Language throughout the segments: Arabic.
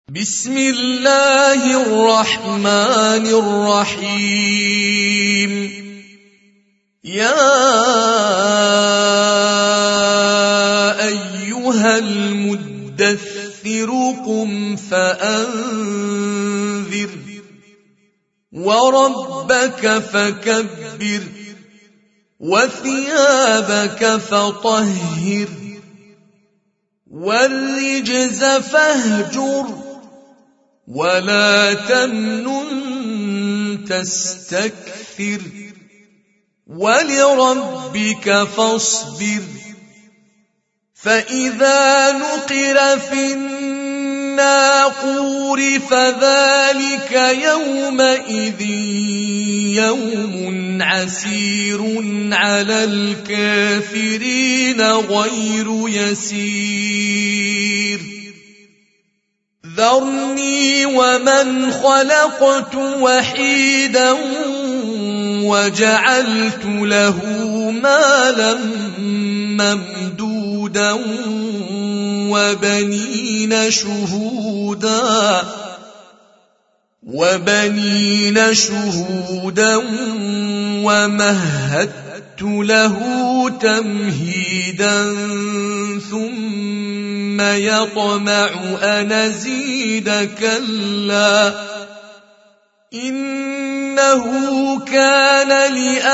بسم الله الرحمن الرحيم. يا أيها المدثر قم فأنذر وربك فكبر وثيابك فطهر والرجز فاهجر ولا تمنن تستكثر ولربك فاصبر. فإذا نقر في الناقور فذلك يومئذ يوم عسير على الكافرين غير يسير. ذرني ومن خلقت وحيدا وجعلت له مالا ممدودا وبنين شهودا ومهدت له تمهيدا ثم يطمع أن أزيد كلا إنه كان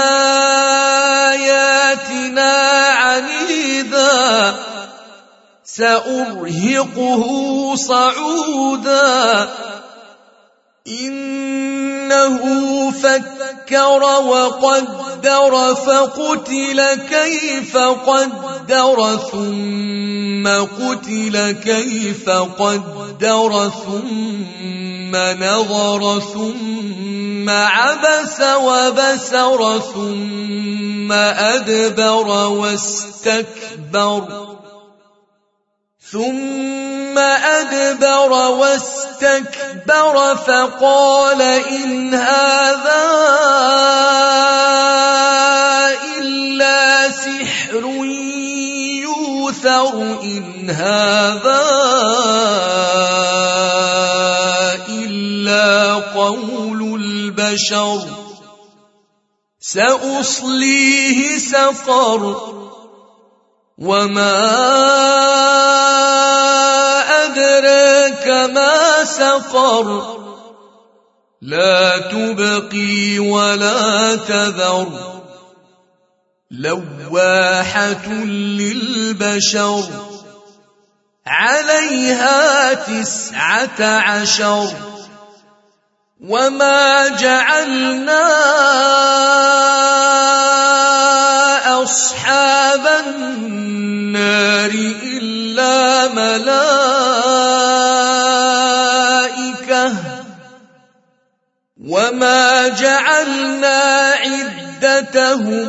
لآياتنا عنيدا سأرهقه صعودا. إنه فكر وقدر فقتل كيف قدر ثم قتل كيف قدر ثم نظر ثم عبس وبسر ثم أدبر واستكبر فقال إن هذا إلا سحر يؤثر إن هذا إلا قول البشر سأصليه سقر وما أدراك ما سقر لا تبقي ولا تذر لواحة للبشر عليها 19 وما جعلنا أصحاب النار إلا ملائكة وما جعلنا عدتهم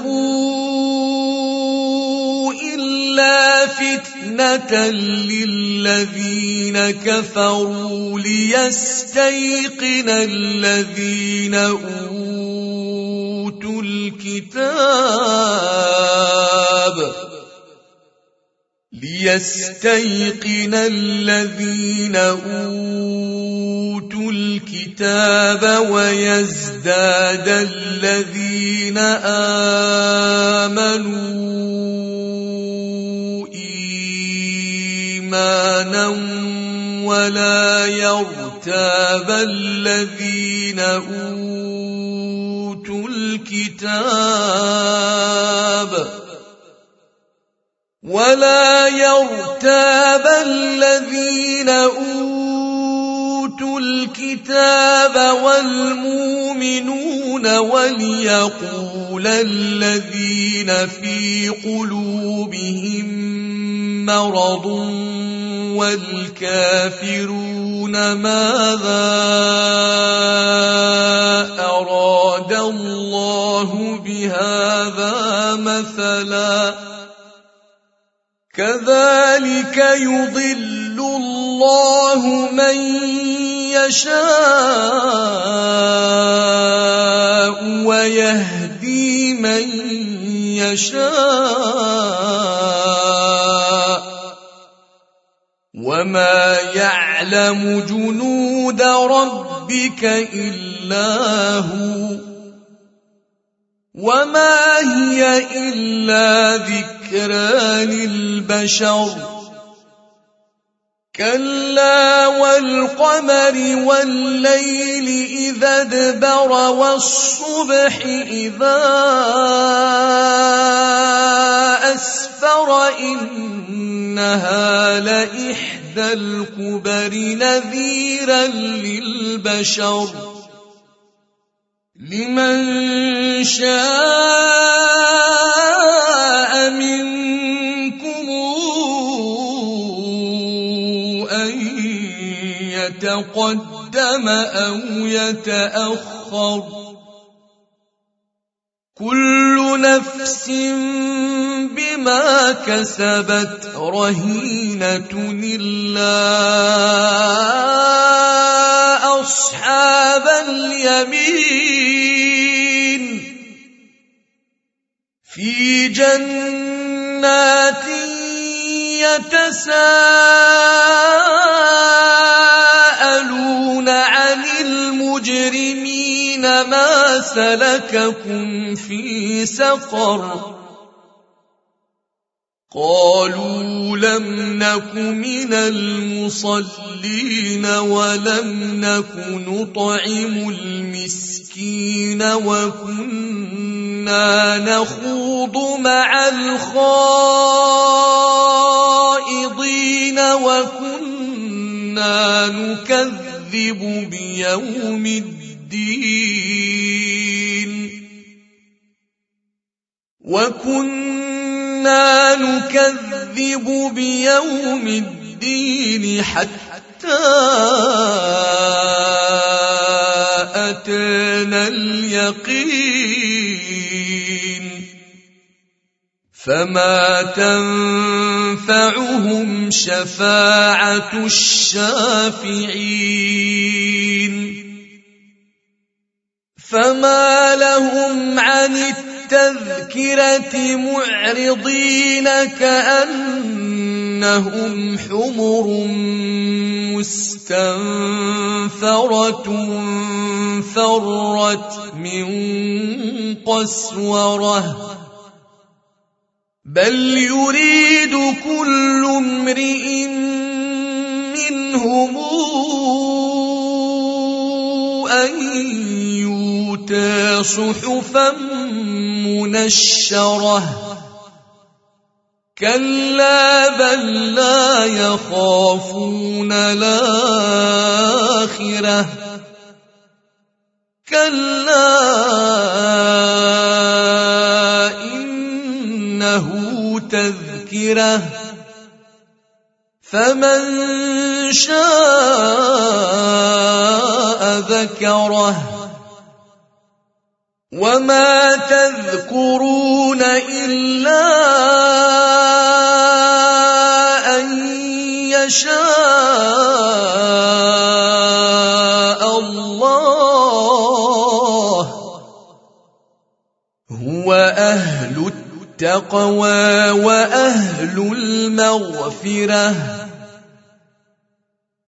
إلا فتنة للذين كفروا ليستيقن الذين أوتوا الكتاب ويزداد الذين آمنوا إيمانا ولا يرتاب الذين أوتوا الكتاب والمؤمنون وليقول الذين في قلوبهم مرض والكافرون ماذا أراد الله بهذا مثلا كذلك يضل الله من يشاء ويهدي من يشاء وما يعلم جنود ربك إلا هو وما هي إلا ذكرى للبشر كلا والقمر والليل إذا ادبر والصبح إذا أسفر إنها لإحدى الكبر نذيرا للبشر لمن شاء منكم أن يتقدم أو يتأخر كل نفس بما كسبت رهينة إلا أصحاب اليمين في جنات يتساءلون عن المجرمين ما سلككم في سقر قالوا لم نك من المصلين ولم نك نطعم المسكين وكنا نخوض مع الخائضين وكنا نكذب بيوم الدين حتى أتانا اليقين فما تنفعهم شفاعة الشافعين فما لهم عن التذكرة معرضين كأنهم حمر مستنفرة فرت من قسورة بل يريد كل امرئ منهم أن يؤتى صحفا منشرة كلا بل لا يخافون الآخرة كلا إنه تذكرة فمن شاء ذكره وما تذكرون إلا أن يشاء الله هو أهل التقوى وأهل المغفرة